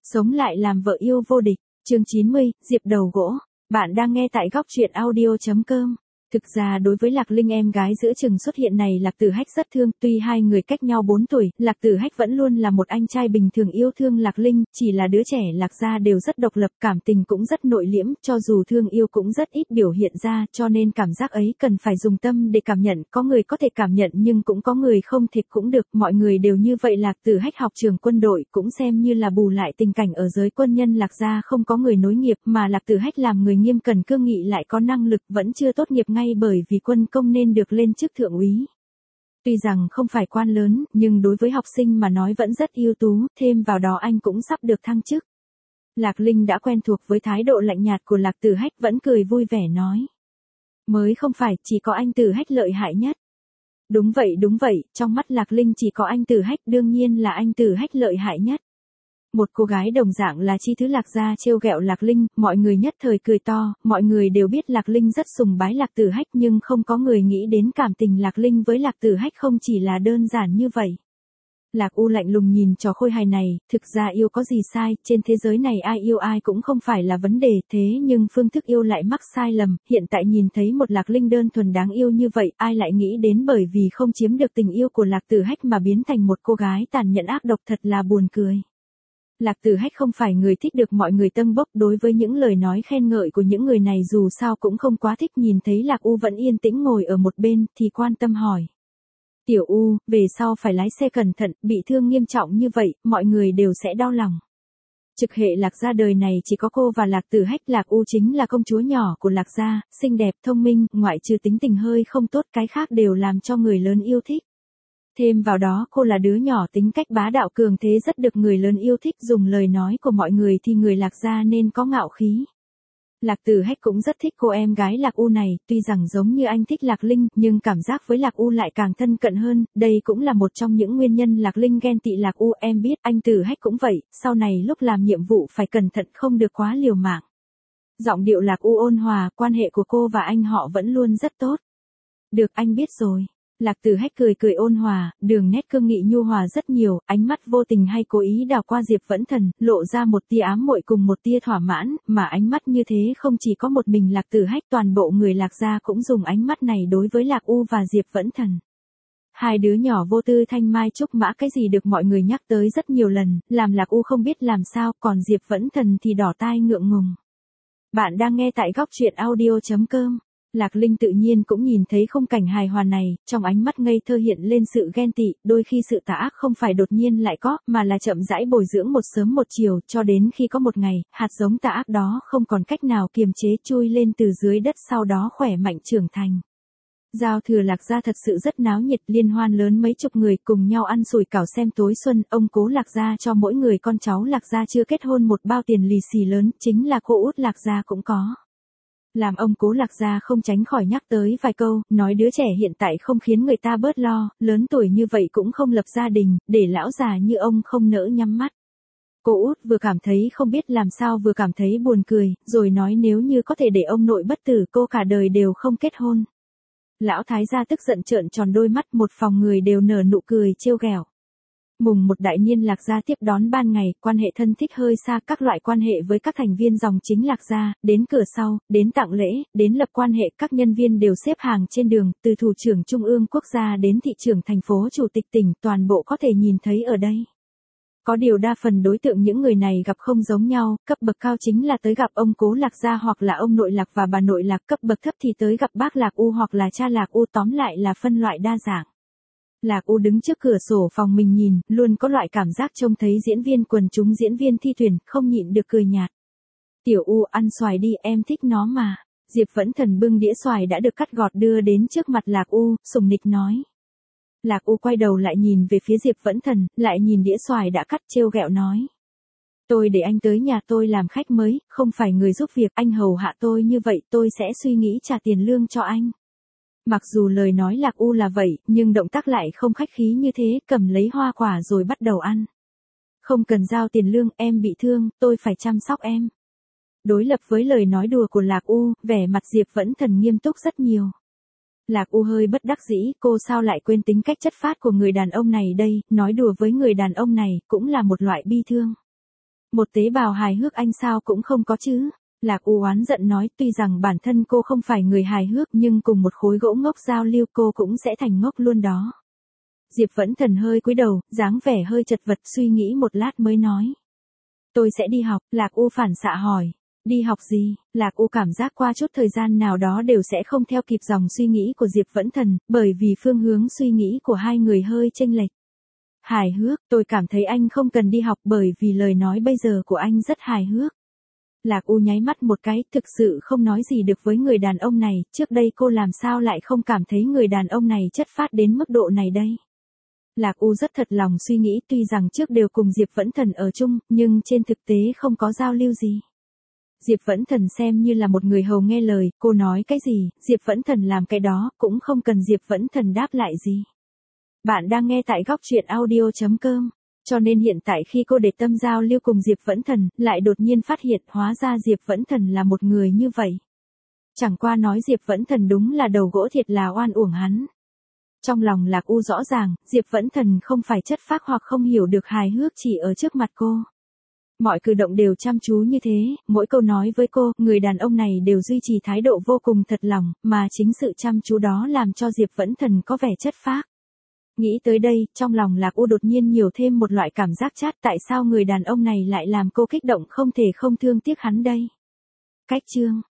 Sống lại làm vợ yêu vô địch, chương 90, Diệp đầu gỗ. Bạn đang nghe tại góc truyện audio.com. Thực ra đối với Lạc Linh em gái giữa chừng xuất hiện này Lạc Tử Hách rất thương, tuy hai người cách nhau 4 tuổi, Lạc Tử Hách vẫn luôn là một anh trai bình thường yêu thương Lạc Linh, chỉ là đứa trẻ Lạc gia đều rất độc lập, cảm tình cũng rất nội liễm, cho dù thương yêu cũng rất ít biểu hiện ra, cho nên cảm giác ấy cần phải dùng tâm để cảm nhận, có người có thể cảm nhận nhưng cũng có người không thể cũng được, mọi người đều như vậy. Lạc Tử Hách học trường quân đội cũng xem như là bù lại tình cảnh ở giới quân nhân Lạc gia không có người nối nghiệp, mà Lạc Tử Hách làm người nghiêm cẩn cương nghị lại có năng lực, vẫn chưa tốt nghiệp ngay bởi vì quân công nên được lên chức thượng úy. Tuy rằng không phải quan lớn, nhưng đối với học sinh mà nói vẫn rất ưu tú, thêm vào đó anh cũng sắp được thăng chức. Lạc Linh đã quen thuộc với thái độ lạnh nhạt của Lạc Tử Hách, vẫn cười vui vẻ nói. Mới không phải, chỉ có anh Tử Hách lợi hại nhất. Đúng vậy, trong mắt Lạc Linh chỉ có anh Tử Hách, đương nhiên là anh Tử Hách lợi hại nhất. Một cô gái đồng dạng là Chi Thứ Lạc gia trêu ghẹo Lạc Linh, mọi người nhất thời cười to, mọi người đều biết Lạc Linh rất sùng bái Lạc Tử Hách nhưng không có người nghĩ đến cảm tình Lạc Linh với Lạc Tử Hách không chỉ là đơn giản như vậy. Lạc U lạnh lùng nhìn trò khôi hài này, thực ra yêu có gì sai, trên thế giới này ai yêu ai cũng không phải là vấn đề, thế nhưng phương thức yêu lại mắc sai lầm, hiện tại nhìn thấy một Lạc Linh đơn thuần đáng yêu như vậy, ai lại nghĩ đến bởi vì không chiếm được tình yêu của Lạc Tử Hách mà biến thành một cô gái tàn nhẫn ác độc, thật là buồn cười. Lạc Tử Hách không phải người thích được mọi người tâng bốc, đối với những lời nói khen ngợi của những người này dù sao cũng không quá thích, nhìn thấy Lạc U vẫn yên tĩnh ngồi ở một bên, thì quan tâm hỏi. Tiểu U, về sau phải lái xe cẩn thận, bị thương nghiêm trọng như vậy, mọi người đều sẽ đau lòng. Trực hệ Lạc gia đời này chỉ có cô và Lạc Tử Hách, Lạc U chính là công chúa nhỏ của Lạc gia, xinh đẹp, thông minh, ngoại trừ tính tình hơi không tốt, cái khác đều làm cho người lớn yêu thích. Thêm vào đó cô là đứa nhỏ tính cách bá đạo cường thế rất được người lớn yêu thích, dùng lời nói của mọi người thì người Lạc gia nên có ngạo khí. Lạc Tử Hách cũng rất thích cô em gái Lạc U này, tuy rằng giống như anh thích Lạc Linh, nhưng cảm giác với Lạc U lại càng thân cận hơn, đây cũng là một trong những nguyên nhân Lạc Linh ghen tị Lạc U, em biết, anh Tử Hách cũng vậy, sau này lúc làm nhiệm vụ phải cẩn thận không được quá liều mạng. Giọng điệu Lạc U ôn hòa, quan hệ của cô và anh họ vẫn luôn rất tốt. Được, anh biết rồi. Lạc Tử Hách cười ôn hòa, đường nét cương nghị nhu hòa rất nhiều, ánh mắt vô tình hay cố ý đảo qua Diệp Vẫn Thần, lộ ra một tia ám muội cùng một tia thỏa mãn, mà ánh mắt như thế không chỉ có một mình Lạc Tử Hách, toàn bộ người Lạc gia cũng dùng ánh mắt này đối với Lạc U và Diệp Vẫn Thần. Hai đứa nhỏ vô tư thanh mai trúc mã cái gì được mọi người nhắc tới rất nhiều lần, làm Lạc U không biết làm sao, còn Diệp Vẫn Thần thì đỏ tai ngượng ngùng. Bạn đang nghe tại góc truyện audio.com. Lạc Linh tự nhiên cũng nhìn thấy khung cảnh hài hòa này, trong ánh mắt ngây thơ hiện lên sự ghen tị, đôi khi sự tà ác không phải đột nhiên lại có, mà là chậm rãi bồi dưỡng một sớm một chiều, cho đến khi có một ngày, hạt giống tà ác đó không còn cách nào kiềm chế chui lên từ dưới đất, sau đó khỏe mạnh trưởng thành. Giao thừa Lạc gia thật sự rất náo nhiệt, liên hoan lớn mấy chục người cùng nhau ăn sủi cảo xem tối xuân, ông cố Lạc gia cho mỗi người con cháu Lạc gia chưa kết hôn một bao tiền lì xì lớn, chính là cô út Lạc gia cũng có. Làm ông cố Lạc gia không tránh khỏi nhắc tới vài câu, nói đứa trẻ hiện tại không khiến người ta bớt lo, lớn tuổi như vậy cũng không lập gia đình, để lão già như ông không nỡ nhắm mắt. Cô út vừa cảm thấy không biết làm sao vừa cảm thấy buồn cười, rồi nói nếu như có thể để ông nội bất tử cô cả đời đều không kết hôn. Lão thái gia tức giận trợn tròn đôi mắt, một phòng người đều nở nụ cười trêu ghẹo. Mùng một đại niên Lạc gia tiếp đón ban ngày, quan hệ thân thích hơi xa, các loại quan hệ với các thành viên dòng chính Lạc gia, đến cửa sau, đến tặng lễ, đến lập quan hệ, các nhân viên đều xếp hàng trên đường, từ thủ trưởng trung ương quốc gia đến thị trưởng thành phố chủ tịch tỉnh, toàn bộ có thể nhìn thấy ở đây. Có điều đa phần đối tượng những người này gặp không giống nhau, cấp bậc cao chính là tới gặp ông cố Lạc gia hoặc là ông nội Lạc và bà nội Lạc, cấp bậc thấp thì tới gặp bác Lạc U hoặc là cha Lạc U, tóm lại là phân loại đa dạng. Lạc U đứng trước cửa sổ phòng mình nhìn, luôn có loại cảm giác trông thấy diễn viên quần chúng diễn viên thi tuyển, không nhịn được cười nhạt. Tiểu U ăn xoài đi, em thích nó mà. Diệp Vẫn Thần bưng đĩa xoài đã được cắt gọt đưa đến trước mặt Lạc U, sùng nịch nói. Lạc U quay đầu lại nhìn về phía Diệp Vẫn Thần, lại nhìn đĩa xoài đã cắt, trêu ghẹo nói. Tôi để anh tới nhà tôi làm khách mới, không phải người giúp việc, anh hầu hạ tôi như vậy tôi sẽ suy nghĩ trả tiền lương cho anh. Mặc dù lời nói Lạc U là vậy, nhưng động tác lại không khách khí như thế, cầm lấy hoa quả rồi bắt đầu ăn. Không cần giao tiền lương, em bị thương, tôi phải chăm sóc em. Đối lập với lời nói đùa của Lạc U, vẻ mặt Diệp Vẫn Thần nghiêm túc rất nhiều. Lạc U hơi bất đắc dĩ, cô sao lại quên tính cách chất phác của người đàn ông này đây, nói đùa với người đàn ông này, cũng là một loại bi thương. Một tế bào hài hước anh sao cũng không có chứ. Lạc U oán giận nói, tuy rằng bản thân cô không phải người hài hước nhưng cùng một khối gỗ ngốc giao lưu cô cũng sẽ thành ngốc luôn đó. Diệp Vẫn Thần hơi cúi đầu, dáng vẻ hơi chật vật, suy nghĩ một lát mới nói. Tôi sẽ đi học. Lạc U phản xạ hỏi. Đi học gì? Lạc U cảm giác qua chút thời gian nào đó đều sẽ không theo kịp dòng suy nghĩ của Diệp Vẫn Thần, bởi vì phương hướng suy nghĩ của hai người hơi chênh lệch. Hài hước, tôi cảm thấy anh không cần đi học bởi vì lời nói bây giờ của anh rất hài hước. Lạc U nháy mắt một cái, thực sự không nói gì được với người đàn ông này, trước đây cô làm sao lại không cảm thấy người đàn ông này chất phác đến mức độ này đây. Lạc U rất thật lòng suy nghĩ, tuy rằng trước đều cùng Diệp Vẫn Thần ở chung, nhưng trên thực tế không có giao lưu gì. Diệp Vẫn Thần xem như là một người hầu nghe lời, cô nói cái gì, Diệp Vẫn Thần làm cái đó, cũng không cần Diệp Vẫn Thần đáp lại gì. Bạn đang nghe tại góc truyện audio.com. Cho nên hiện tại khi cô để tâm giao lưu cùng Diệp Vẫn Thần, lại đột nhiên phát hiện hóa ra Diệp Vẫn Thần là một người như vậy. Chẳng qua nói Diệp Vẫn Thần đúng là đầu gỗ thiệt là oan uổng hắn. Trong lòng Lạc U rõ ràng, Diệp Vẫn Thần không phải chất phác hoặc không hiểu được hài hước chỉ ở trước mặt cô. Mọi cử động đều chăm chú như thế, mỗi câu nói với cô, người đàn ông này đều duy trì thái độ vô cùng thật lòng, mà chính sự chăm chú đó làm cho Diệp Vẫn Thần có vẻ chất phác. Nghĩ tới đây, trong lòng Lạc U đột nhiên nhiều thêm một loại cảm giác chát, tại sao người đàn ông này lại làm cô kích động không thể không thương tiếc hắn đây. Cách chương